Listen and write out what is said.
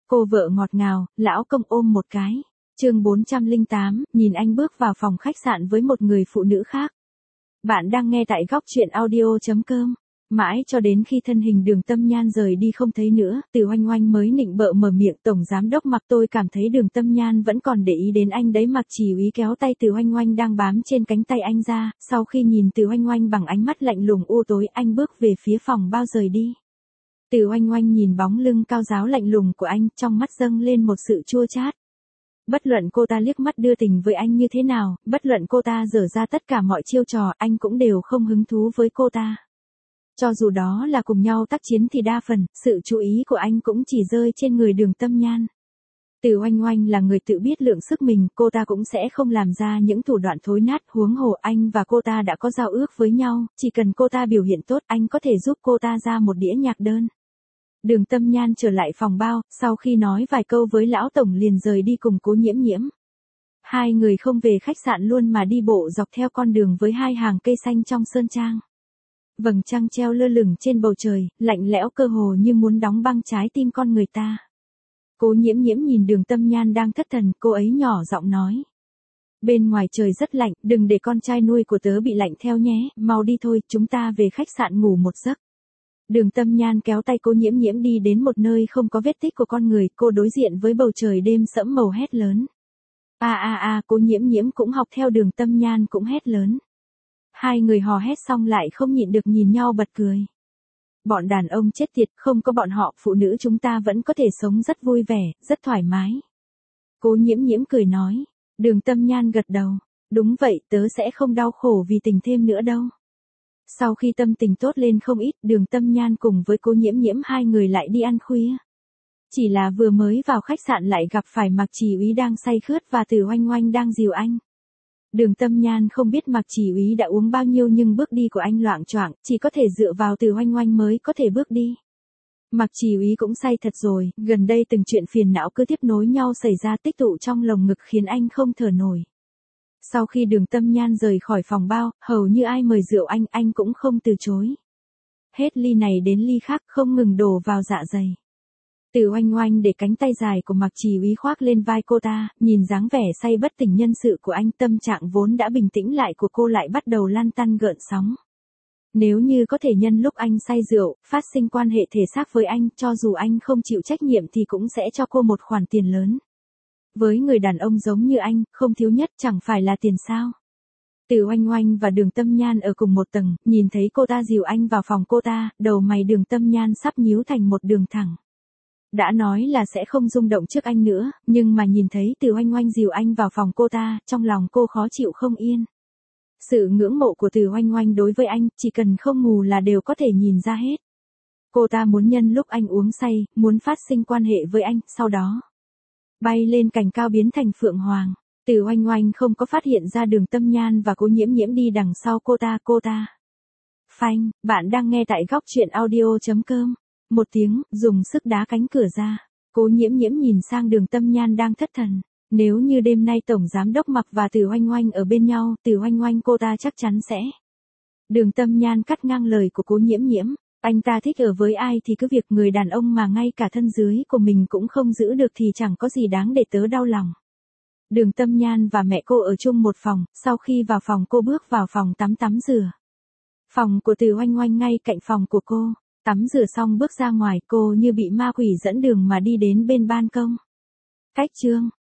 Cô vợ ngọt ngào, lão công ôm một cái. Chương 408, nhìn anh bước vào phòng khách sạn với một người phụ nữ khác. Bạn đang nghe tại góc truyện audio.com. Mãi cho đến khi thân hình Đường Tâm Nhan rời đi không thấy nữa, Từ Oanh Oanh mới nịnh bợ mở miệng. Tổng giám đốc Mạc, tôi cảm thấy Đường Tâm Nhan vẫn còn để ý đến anh đấy. Mạc Chỉ Úy kéo tay Từ Oanh Oanh đang bám trên cánh tay anh ra, sau khi nhìn Từ Oanh Oanh bằng ánh mắt lạnh lùng u tối, anh bước về phía phòng bao rời đi. Từ Oanh Oanh nhìn bóng lưng cao ráo lạnh lùng của anh, trong mắt dâng lên một sự chua chát. Bất luận cô ta liếc mắt đưa tình với anh như thế nào, bất luận cô ta dở ra tất cả mọi chiêu trò, anh cũng đều không hứng thú với cô ta. Cho dù đó là cùng nhau tác chiến thì đa phần, sự chú ý của anh cũng chỉ rơi trên người Đường Tâm Nhan. Từ Oanh Oanh là người tự biết lượng sức mình, cô ta cũng sẽ không làm ra những thủ đoạn thối nát. Huống hồ anh và cô ta đã có giao ước với nhau, chỉ cần cô ta biểu hiện tốt, anh có thể giúp cô ta ra một đĩa nhạc đơn. Đường Tâm Nhan trở lại phòng bao, sau khi nói vài câu với lão tổng liền rời đi cùng Cố Nhiễm Nhiễm. Hai người không về khách sạn luôn mà đi bộ dọc theo con đường với hai hàng cây xanh trong sơn trang. Vầng trăng treo lơ lửng trên bầu trời, lạnh lẽo cơ hồ như muốn đóng băng trái tim con người ta. Cố Nhiễm Nhiễm nhìn Đường Tâm Nhan đang thất thần, cô ấy nhỏ giọng nói. Bên ngoài trời rất lạnh, đừng để con trai nuôi của tớ bị lạnh theo nhé, mau đi thôi, chúng ta về khách sạn ngủ một giấc. Đường Tâm Nhan kéo tay Cố Nhiễm Nhiễm đi đến một nơi không có vết tích của con người, cô đối diện với bầu trời đêm sẫm màu hét lớn. Cố Nhiễm Nhiễm cũng học theo Đường Tâm Nhan cũng hét lớn. Hai người hò hét xong lại không nhịn được nhìn nhau bật cười. Bọn đàn ông chết tiệt, không có bọn họ, phụ nữ chúng ta vẫn có thể sống rất vui vẻ, rất thoải mái. Cố Nhiễm Nhiễm cười nói. Đường Tâm Nhan gật đầu. Đúng vậy, tớ sẽ không đau khổ vì tình thêm nữa đâu. Sau khi tâm tình tốt lên không ít, Đường Tâm Nhan cùng với Cố Nhiễm Nhiễm hai người lại đi ăn khuya. Chỉ là vừa mới vào khách sạn lại gặp phải Mạc Chỉ Úy đang say khướt và Từ Oanh Oanh đang dìu anh. Đường Tâm Nhan không biết Mạc Chỉ Úy đã uống bao nhiêu nhưng bước đi của anh loạng choạng, chỉ có thể dựa vào Từ Oanh Oanh mới có thể bước đi. Mạc Chỉ Úy cũng say thật rồi, gần đây từng chuyện phiền não cứ tiếp nối nhau xảy ra tích tụ trong lồng ngực khiến anh không thở nổi. Sau khi Đường Tâm Nhan rời khỏi phòng bao, hầu như ai mời rượu anh cũng không từ chối. Hết ly này đến ly khác không ngừng đổ vào dạ dày. Từ Oanh Oanh để cánh tay dài của Mạc Chỉ Úy khoác lên vai cô ta, nhìn dáng vẻ say bất tỉnh nhân sự của anh, tâm trạng vốn đã bình tĩnh lại của cô lại bắt đầu lăn tăn gợn sóng. Nếu như có thể nhân lúc anh say rượu, phát sinh quan hệ thể xác với anh, cho dù anh không chịu trách nhiệm thì cũng sẽ cho cô một khoản tiền lớn. Với người đàn ông giống như anh, không thiếu nhất chẳng phải là tiền sao. Từ Oanh Oanh và Đường Tâm Nhan ở cùng một tầng, nhìn thấy cô ta dìu anh vào phòng cô ta, đầu mày Đường Tâm Nhan sắp nhíu thành một đường thẳng. Đã nói là sẽ không rung động trước anh nữa, nhưng mà nhìn thấy Từ Oanh Oanh dìu anh vào phòng cô ta, trong lòng cô khó chịu không yên. Sự ngưỡng mộ của Từ Oanh Oanh đối với anh, chỉ cần không mù là đều có thể nhìn ra hết. Cô ta muốn nhân lúc anh uống say, muốn phát sinh quan hệ với anh, sau đó bay lên cành cao biến thành phượng hoàng. Từ Oanh Oanh không có phát hiện ra Đường Tâm Nhan và Cố Nhiễm Nhiễm đi đằng sau cô ta. Phanh, bạn đang nghe tại góc truyện audio.com. Một tiếng, dùng sức đá cánh cửa ra. Cố Nhiễm Nhiễm nhìn sang Đường Tâm Nhan đang thất thần. Nếu như đêm nay Tổng Giám Đốc Mạc và Từ Oanh Oanh ở bên nhau, Từ Oanh Oanh cô ta chắc chắn sẽ. Đường Tâm Nhan cắt ngang lời của Cố Nhiễm Nhiễm. Anh ta thích ở với ai thì cứ việc, người đàn ông mà ngay cả thân dưới của mình cũng không giữ được thì chẳng có gì đáng để tớ đau lòng. Đường Tâm Nhan và mẹ cô ở chung một phòng, sau khi vào phòng cô bước vào phòng tắm rửa. Phòng của Từ Oanh Oanh ngay cạnh phòng của cô. Tắm rửa xong bước ra ngoài, cô như bị ma quỷ dẫn đường mà đi đến bên ban công. Cách chương